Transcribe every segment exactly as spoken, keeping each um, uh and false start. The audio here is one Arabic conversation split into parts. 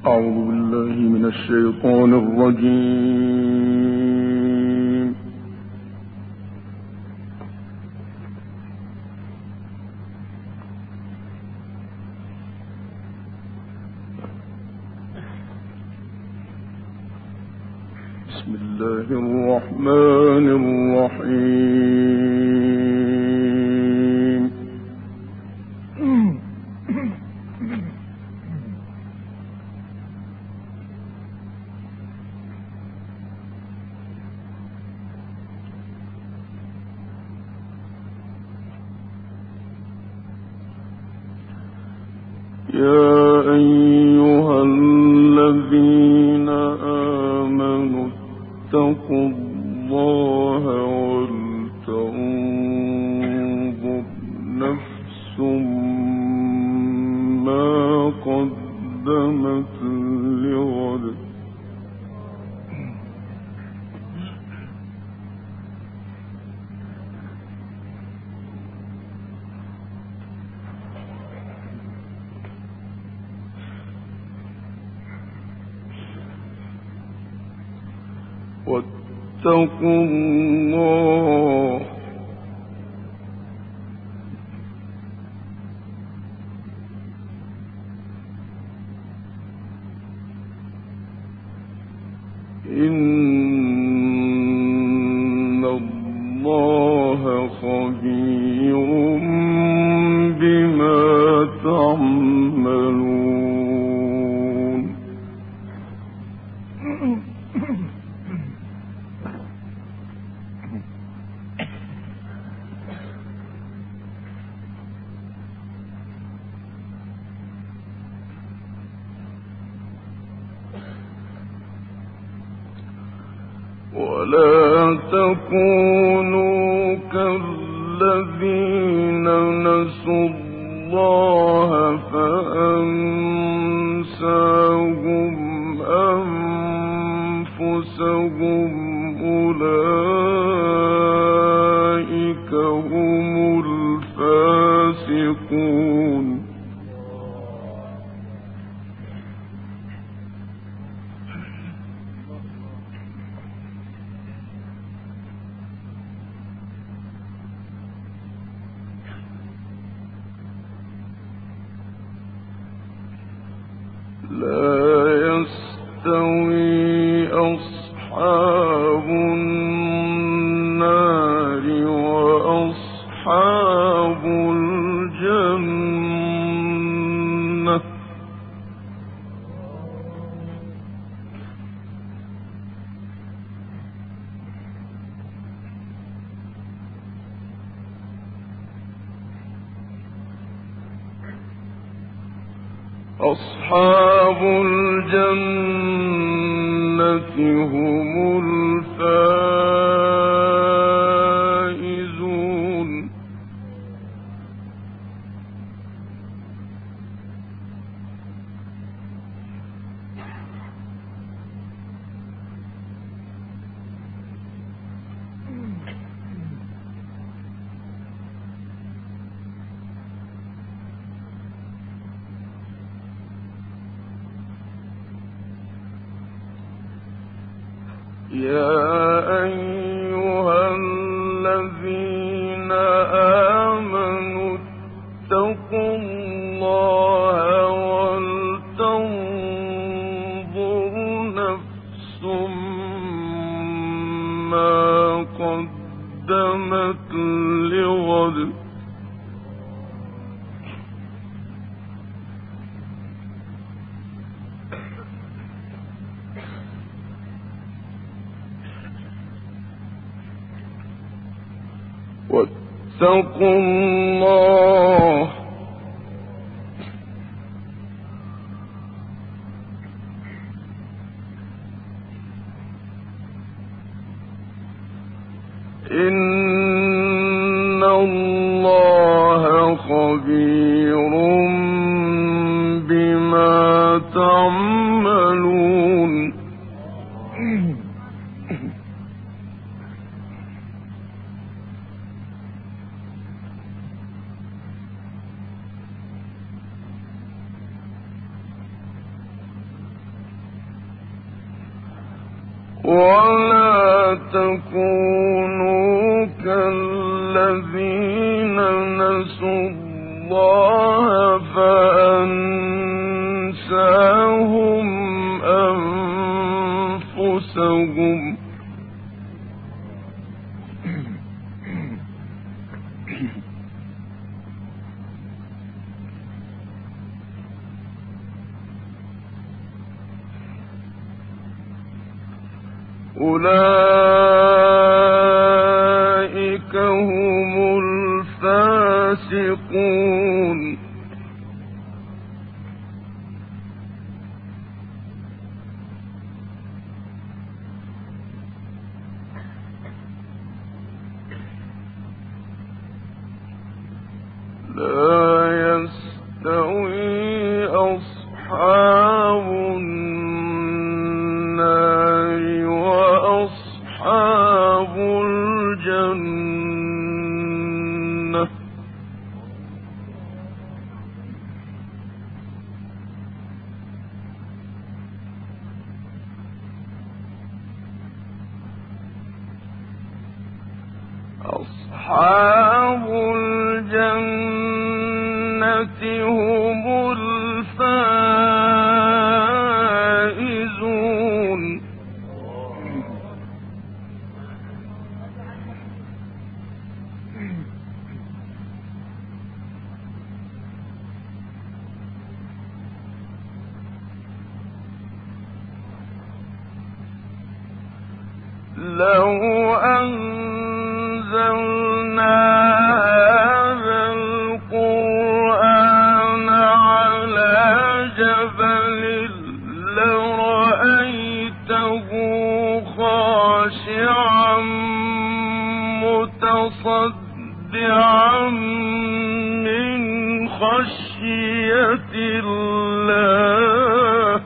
أعوذ بالله من الشيطان الرجيم. بسم الله الرحمن الرحيم. يا أيها الذين آمنوا اتقوا الله ولتنظر نفس ما قدمت لغد واتقوا الله إن الله خبير بما تعملون. ولا تكونوا كالذين نسوا الله فأنساهم أنفسهم أولئك هم الفاسقون. لا يستوي أصحاب النار وأصحاب الجنة أصحاب الجنة هم الفائزون. يا أيها الذين آمنوا اتقوا الله ولتنظر نفس ما قدمت لغد واتقوا الله إن الله خبير بما تعملون. ولا تكونوا كالذين نسوا الله فأنساهم أنفسهم أولئك هم الفاسقون لا يستوي أصحاب النار وأصحاب الجنة أصحاب الجنة هم الفائزون لو أنزلنا هذا القرآن على جبل لرأيته خاشعا متصدعا من خشية الله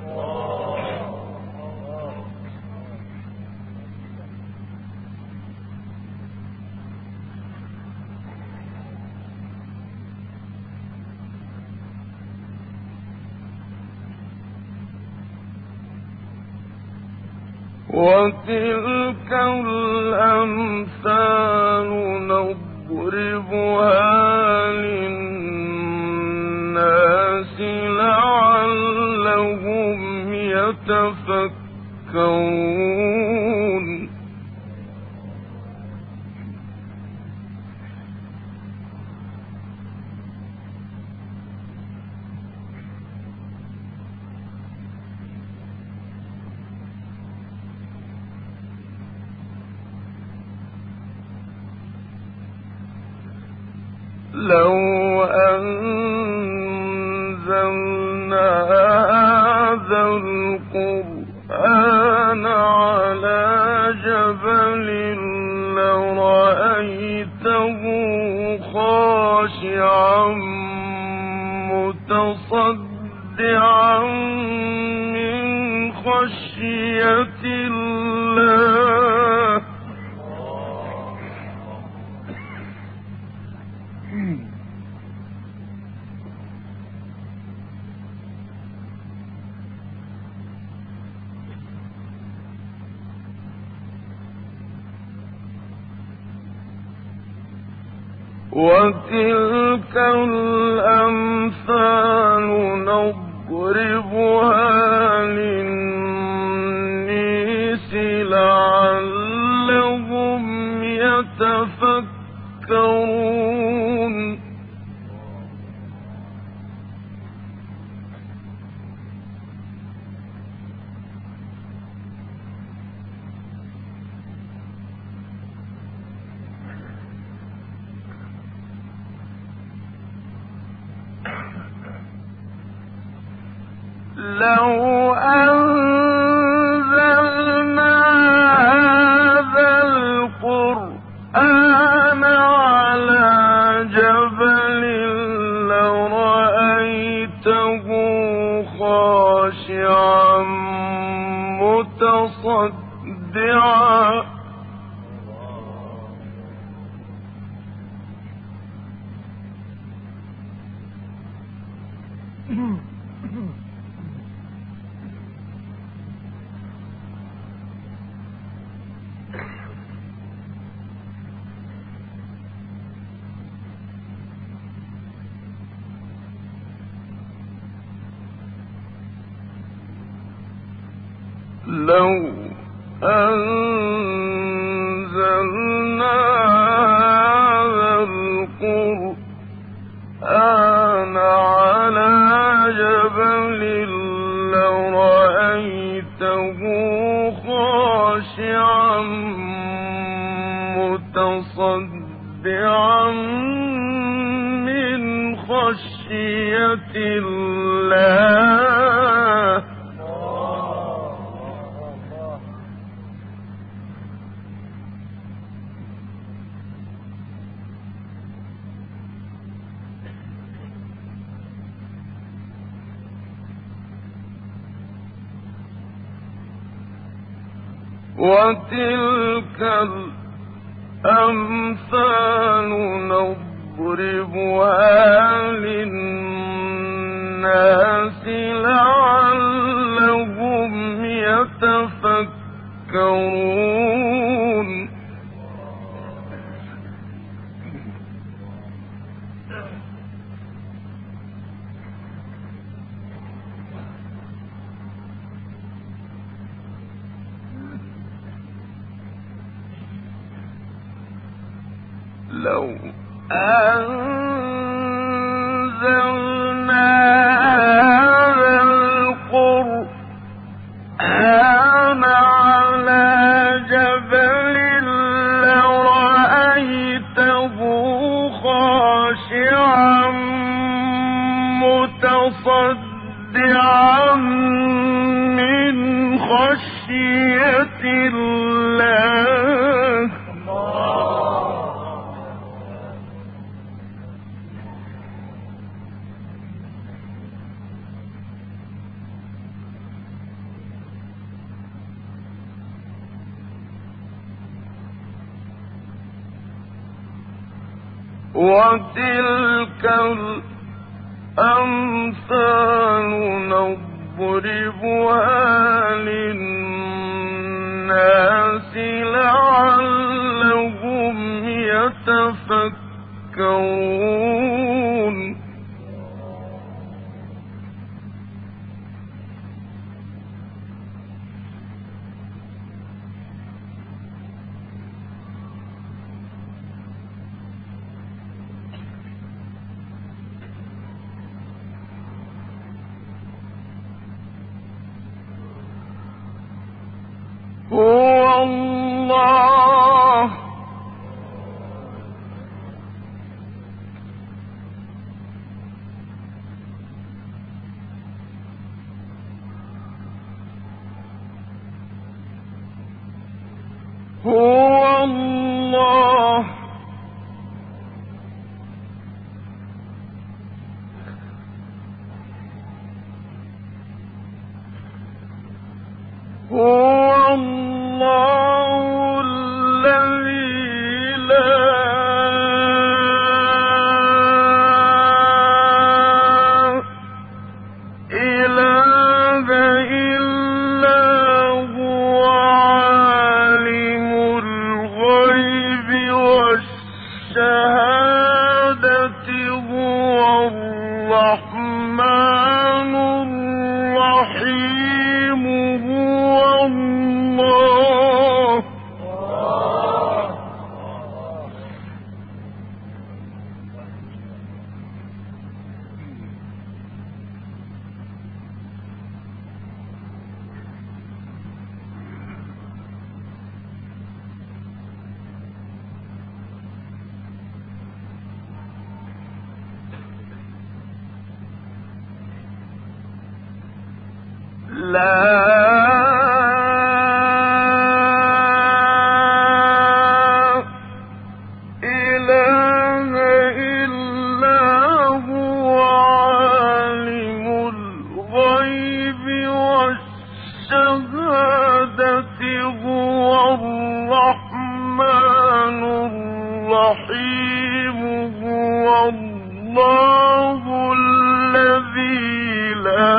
وتلك الأمثال نضربها للناس لعلهم يتفكرون لو أنزلنا هذا القرآن على جبل لرأيته خاشعا متصدعا من خشية الله وتلك الأمثال نضربها للناس لعلهم يتفكرون لو أنزلنا هذا القرآن على جبل لرأيته خاشعا متصدعا لو أنزلنا هذا القرآن على جبل لرأيته خاشعا متصدعا من خشية الله. وتلك الأمثال نضربها للناس لعلهم يتفكرون. لو أنزلنا هذا القرآن على جبل لرأيته خاشعا متصدعا من خشية الله. وتلك الأمثال نضربها للناس لعلهم يتفكرون. هو الله هو الله هو الله الذي لا إله إلا هو عالم الغيب والشهادة هو الرحمن الرحيم هو الله. لا إله إلا هو عالم الغيب والشهادة هو الرحمن الرحيم هو الله الذي لا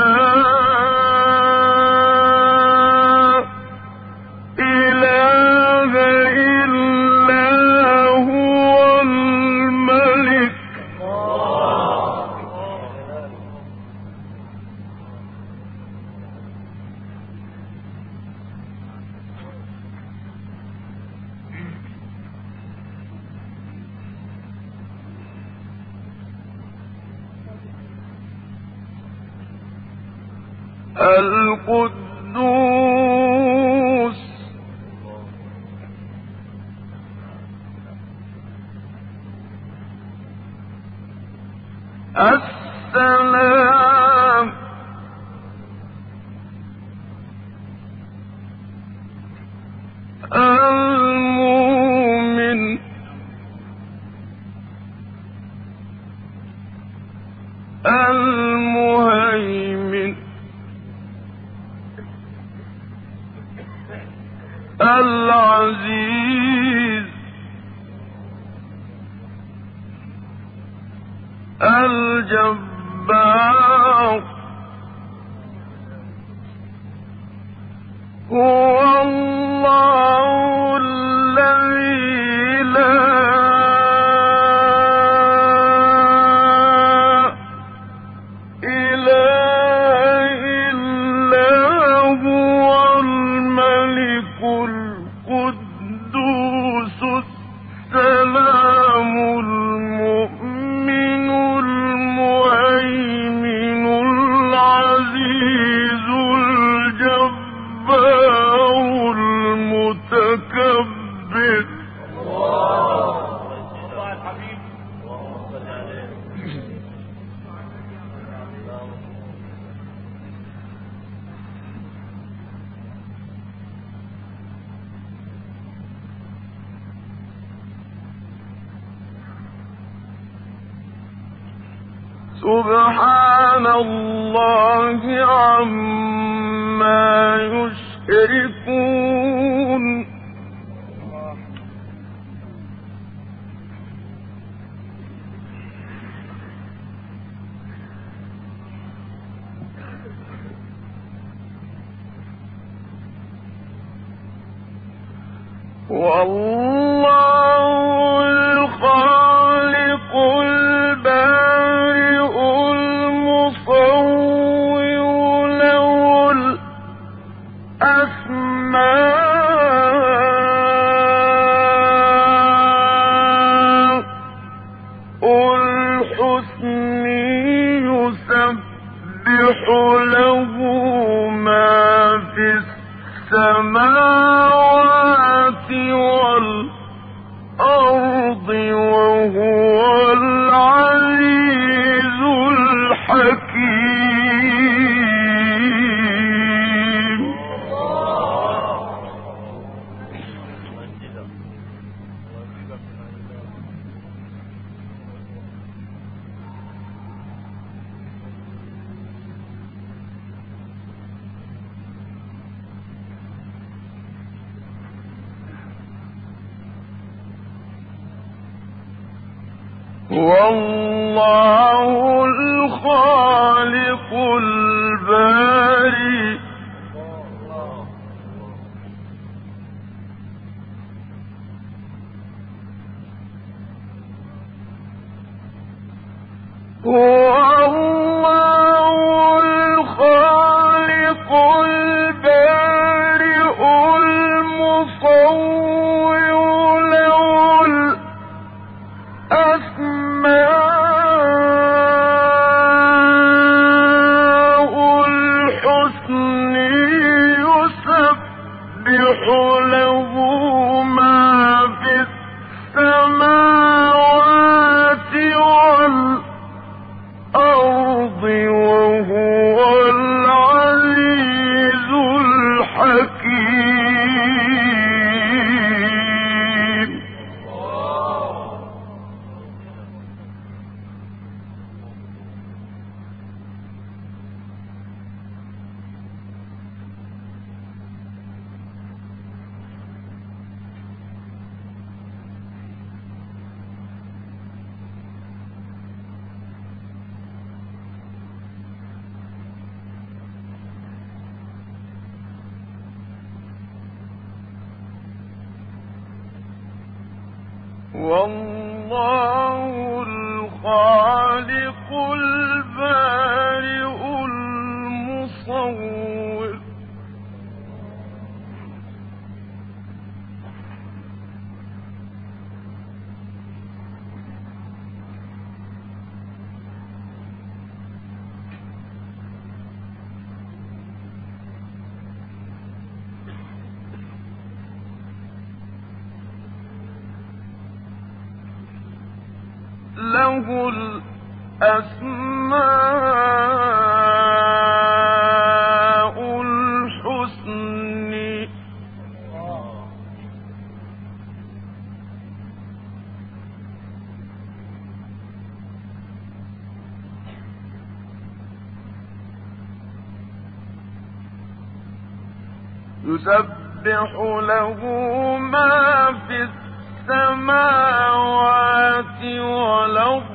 القدوس السلام المؤمن المهيمن العزيز الجبار هو الله الذي لا إله إلا هو الملك القدوس السلام المؤمن المهيمن العزيز الجبار المتكبر سبحان الله عما يشركون والله الخالق البارئ المصور له الأسماء الحسن يسبح له ما في السماوات والأرض وهو العزيز الحكيم والله الخالق البارئ هو الله الخالق البارئ المصور له الأسماء الحسن يسبح له ما في السماوات والأرض وهو العزيز الحكيم والله الخالق البارئ المصور له الأسماء الحسنى يسبح له ما في السماوات والأرض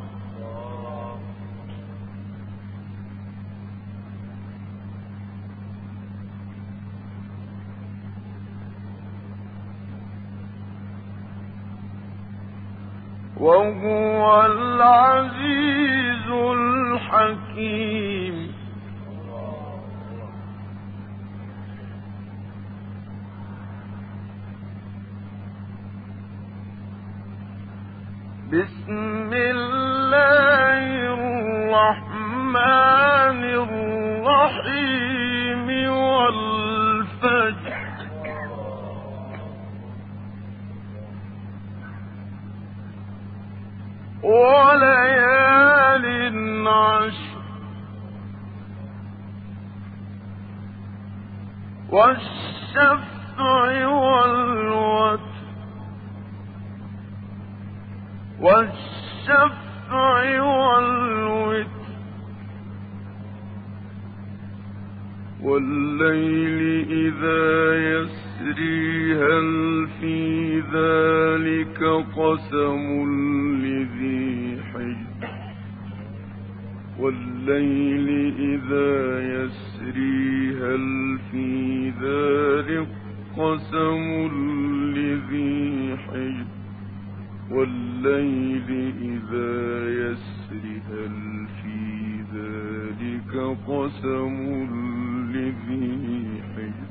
وهو العزيز الحكيم. بسم الله الرحمن الرحيم والفجر وليال عشر والشفع والوتر والشفع والوتر والليل إذا يسري هل في ذلك قسم لذي حجر والليل إذا يسري هل في ذلك قسم لذي حجر والليل إذا يسري هل في ذلك قسم لذي حجر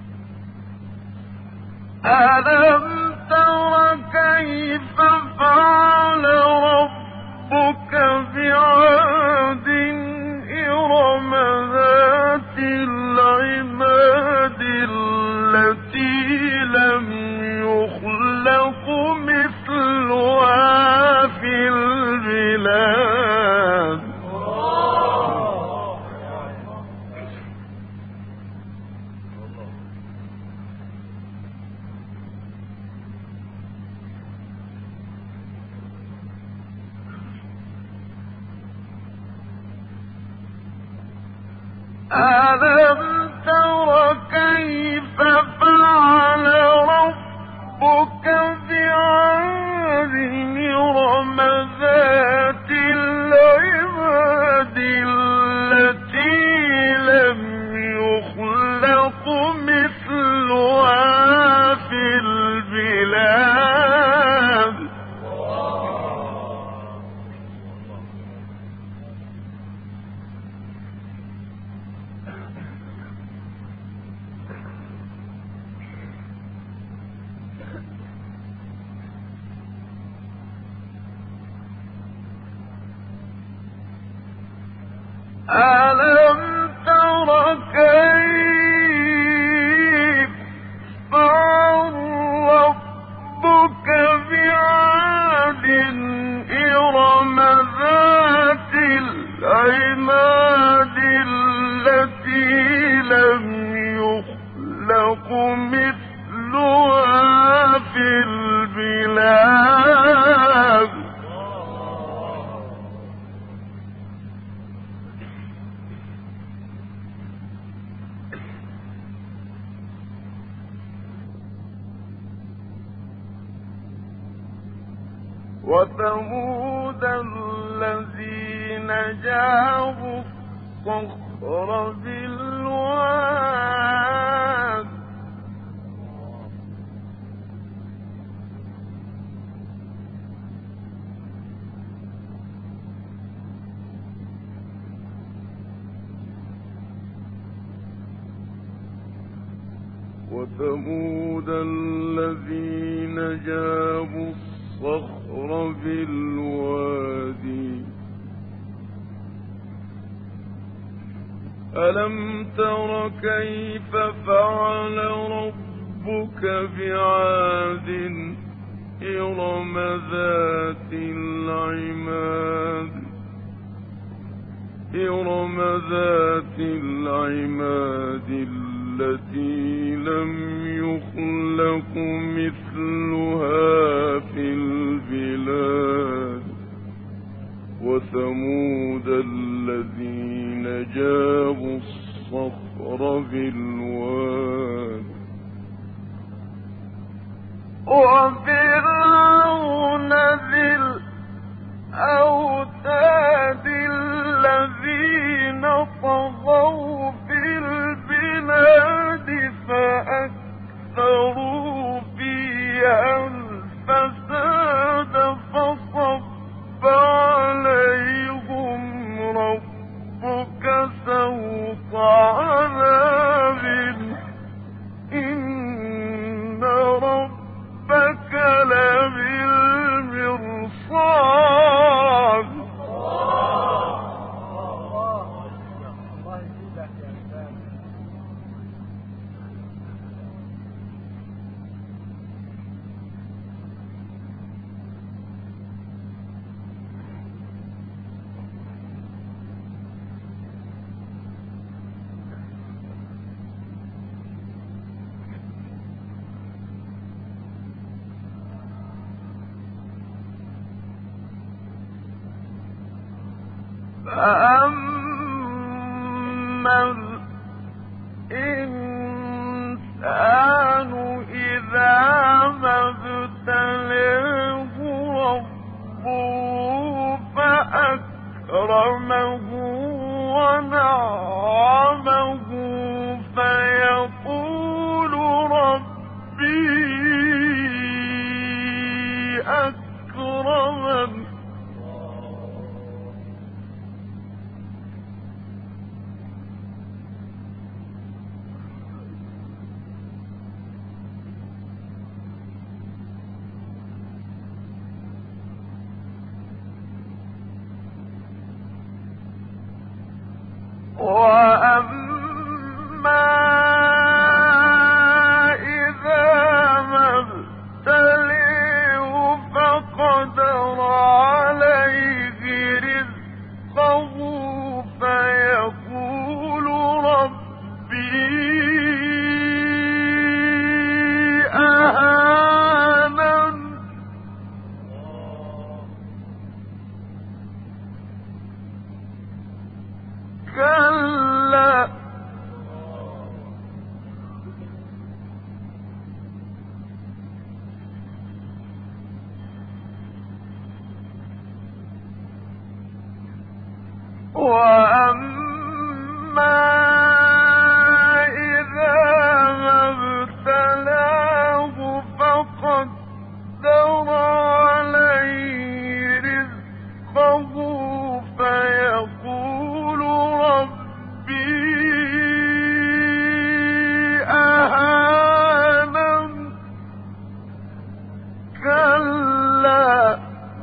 ألم تر كيف فعل ربك بعاد إرم ذات العماد التي لم يخلق مثلها في البلاد ألم تر كيف فعل ربك بعاد إرم ذات العماد التي لم يخلق مثلها في البلاد ألم تر كيف فعل ربك بعاد إرم ذات العماد التي لم يخلق مثلها في البلاد وثمود الذين جابوا الصخر بالواد وثمود الذين جابوا الصخر بالوادي ألم تر كيف فعل ربك بعاد إرم ذات العماد إرم ذات العماد التي لم يخلق مثلها في البلاد وثمود الذين جابوا الصخر بالواد وفرعون ذي الأوتاد الذين طغوا في البلاد فأكثروا فيها الفساد فصب عليهم ربك سوط عذاب إن ربك لبالمرصاد فأما الإنسان إذا ما ابتلاه ربه فأكرمه ونعمه فيقول ربي أكرمن وأما إذا ما ابتليه فقدر عليه رزقه فيقول ربي أهانن كلا وأما إذا ما ابتلاه فقدر عليه رزقه فيقول ربي أهانن كلا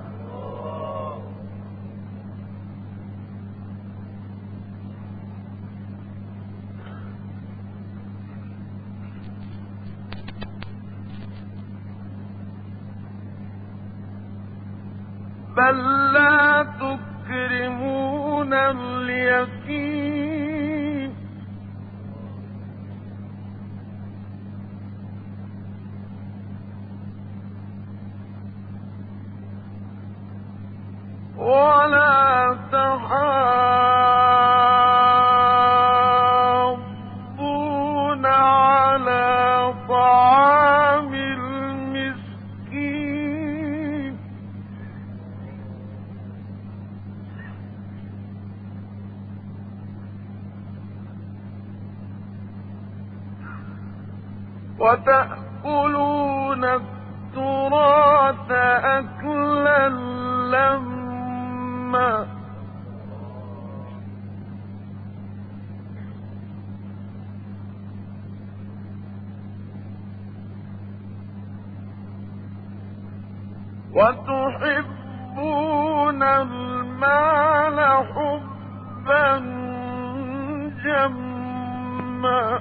بل لا تكرمون اليتيم ولا تحاضون على طعام المسكين وتأكلون التراث أكلا لما وتحبون المال حبا جما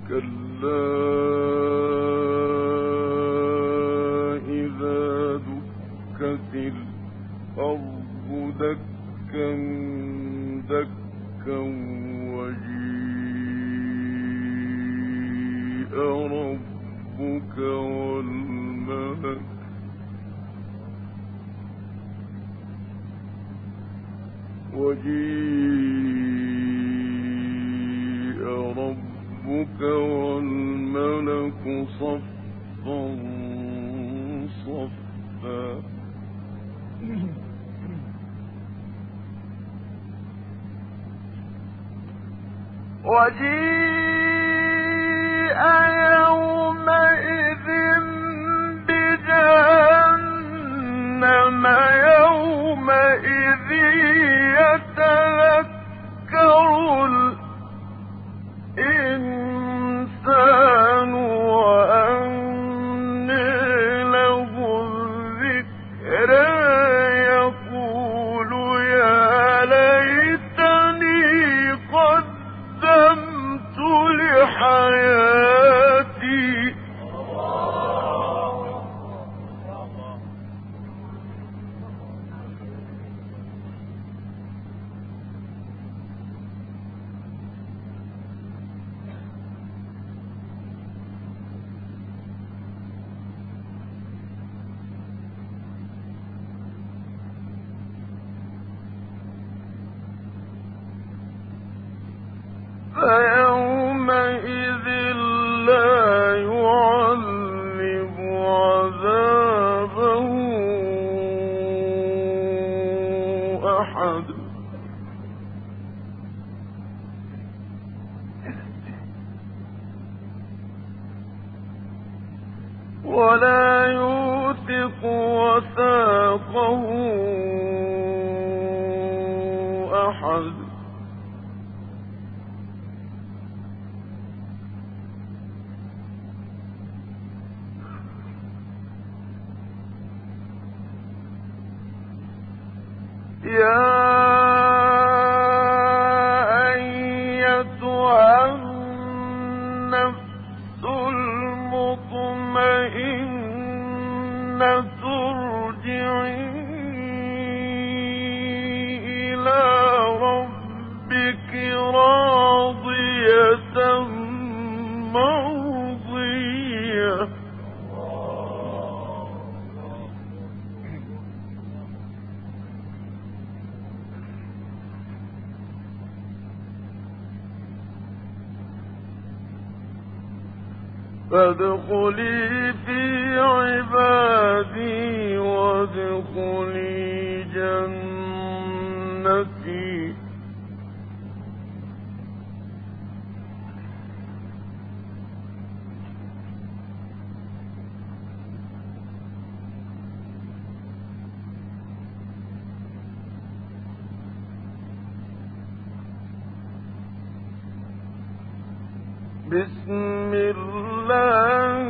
كلا إذا دكت الأرض دكا دكا وجيء ربك والملك وجيء ربك والملك صفا صفا وجيء يومئذ بجهنم يومئذ يتذكر الإنسان وأنى له الذكرى يقول يا ليتني قدمت لحياتي فيومئذ لا يعذب عذابه أحد ولا يوثق وثاقه أحد يا أيتها النفس المطمئنة ارجعي إلى ربك راضية مرضية فادخلي في عبادي وادخلي جنتي بسم الله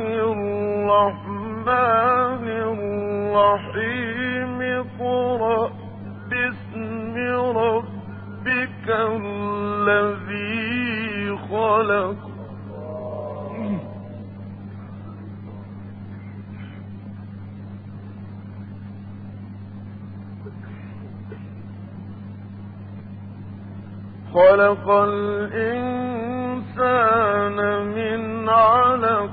الرحمن الرحيم اقرأ باسم ربك الذي خلق خلق الإنسان من علق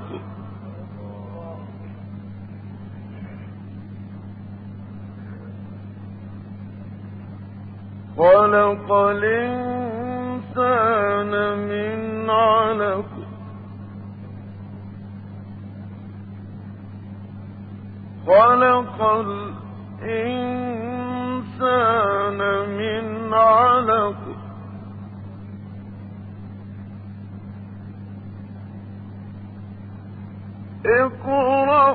خلق الإنسان من علق خلق الإنسان من علق اقرأ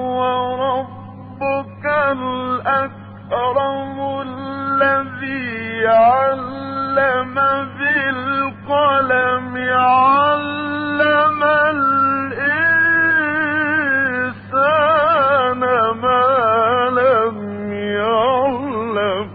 وربك الأكرم الذي علم بالقلم علم الإنسان ما لم يعلم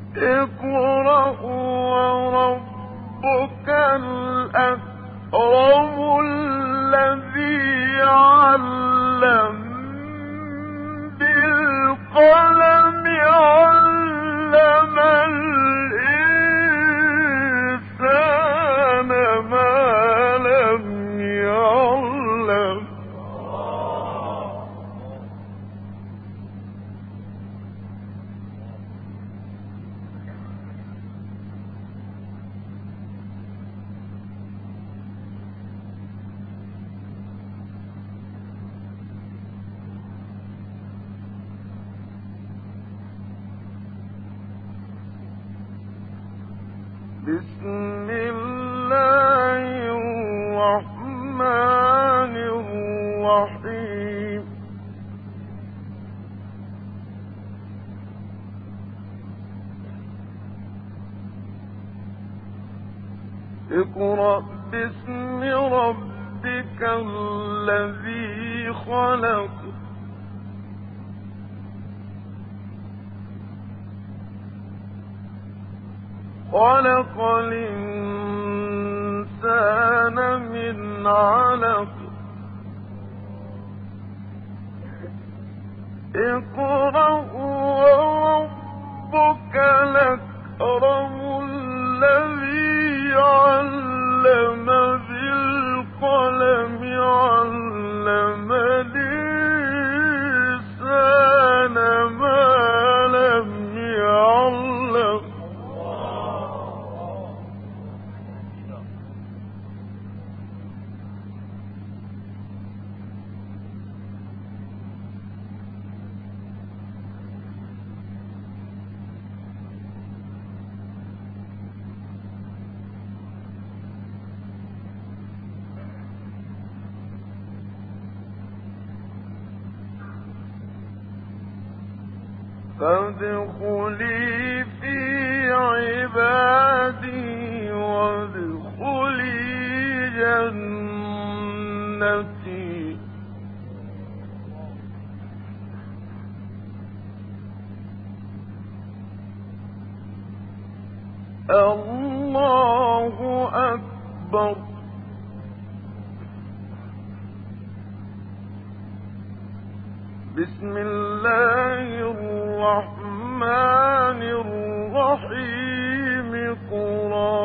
اقرأ وربك الأكرم الذي علم بالقلم علم الإنسان ما لم يعلم. بسم الله الرحمن الرحيم. اقرأ باسم ربك الذي خلق. خلق الإنسان من علق. اقرأ وربك الأكرم الذي علم بالقلم علم الإنسان ما لم يعلم. فادخلي في عبادي وادخلي جنتي. الله أكبر. بسم الله الرحمن الرحيم. اقرأ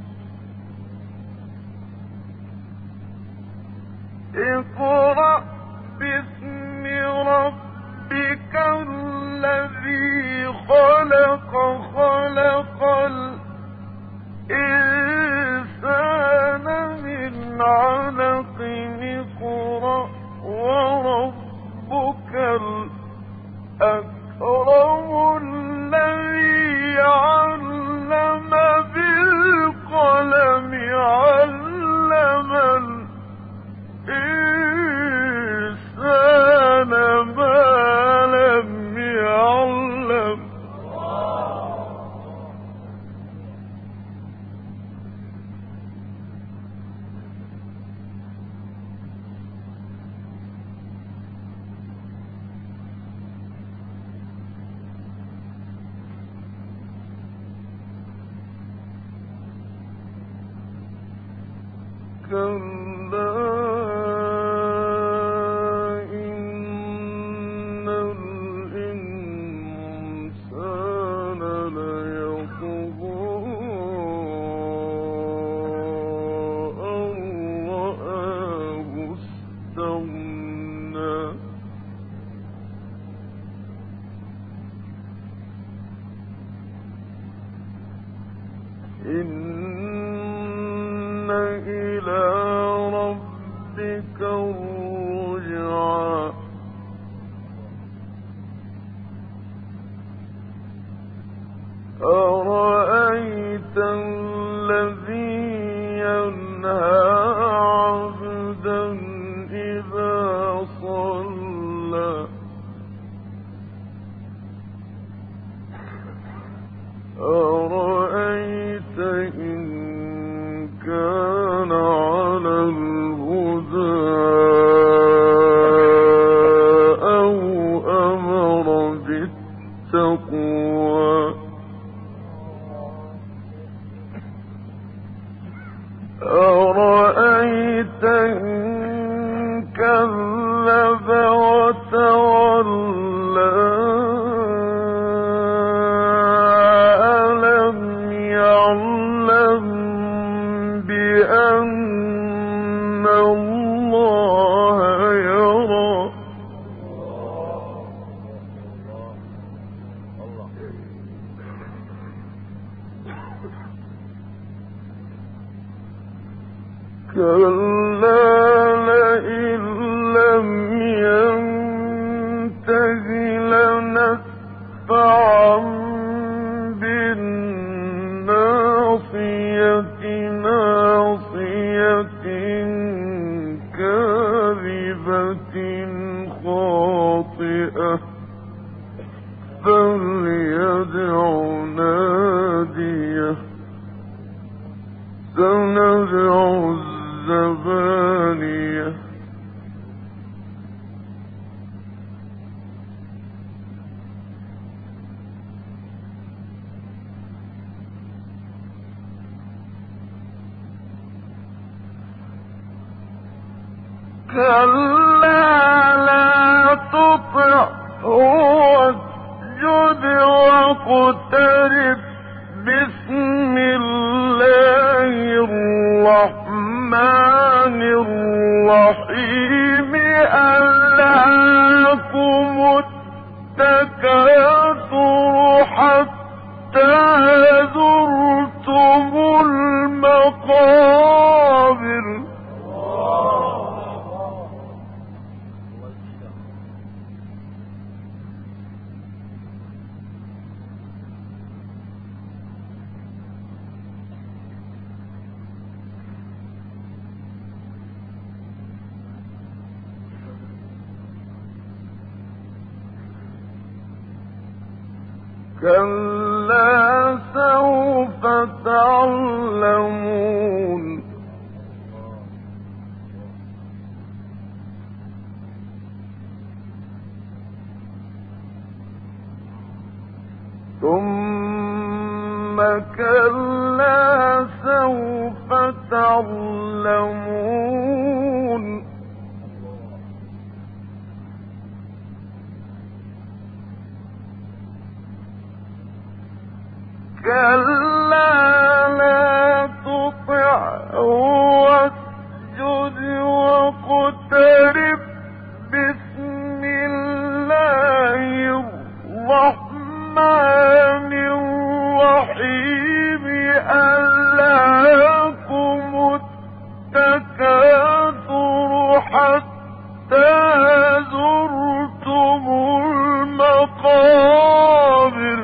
اقرأ باسم ربك الذي خلق. خلق الإنسان من علق. اقرأ وربك الأكرم الذي علم بالقلم علم الإنسان ما لم يعلم. كلا إن الإنسان ليطغى أن رآه استغنى. إن إلى ربك الرجعى. أرأيت الذي ينهى عبدا إذا صلى. أرأيت إن كان على الهدى أو أمر بالتقوى. أفرأيت إن كذب وتولى ألم يعلم بأن الله يرى كلا لئن لم ينته لنسفعا بالناصية ناصية كاذبة خاطئة فليدع ناديه سندع الزبانية كلا لا تطعه واسجد واقترب بسم الله الرحمن الرحيم ألهاكم التكاثر حتى زرتم المقابر كلا سوف تعلمون ثم كلا سوف تعلمون كلا لا تطعه واسجد واقترب بسم الله الرحمن الرحيم ألهاكم التكاثر حتى زرتم المقابر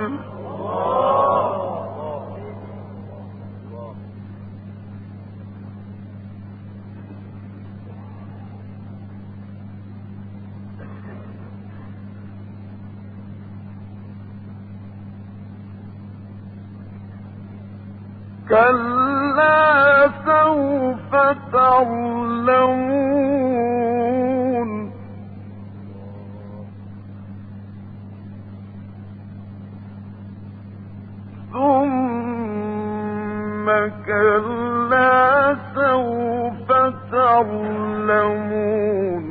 كلا سوف تعلمون ثم كلا سوف تعلمون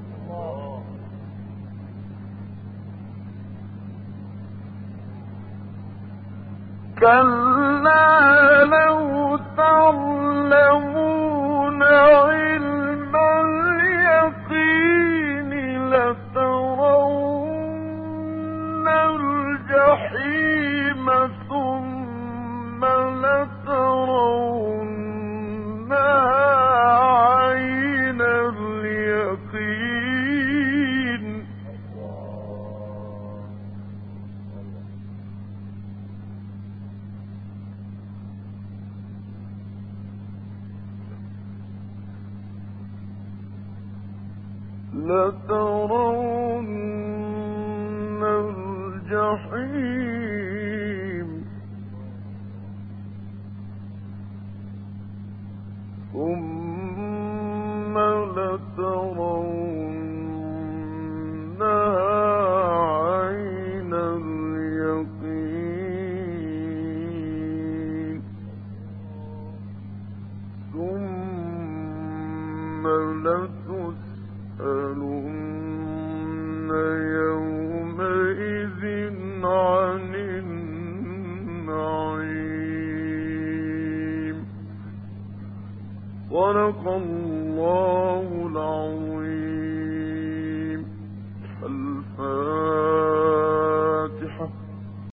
كلا لو تعلمون علم اليقين لترون الجحيم ثم لترونها عين اليقين لترون الجحيم ثم لترونها عين اليقين ثم لتسألن يومئذ عن النعيم. صدق الله العظيم.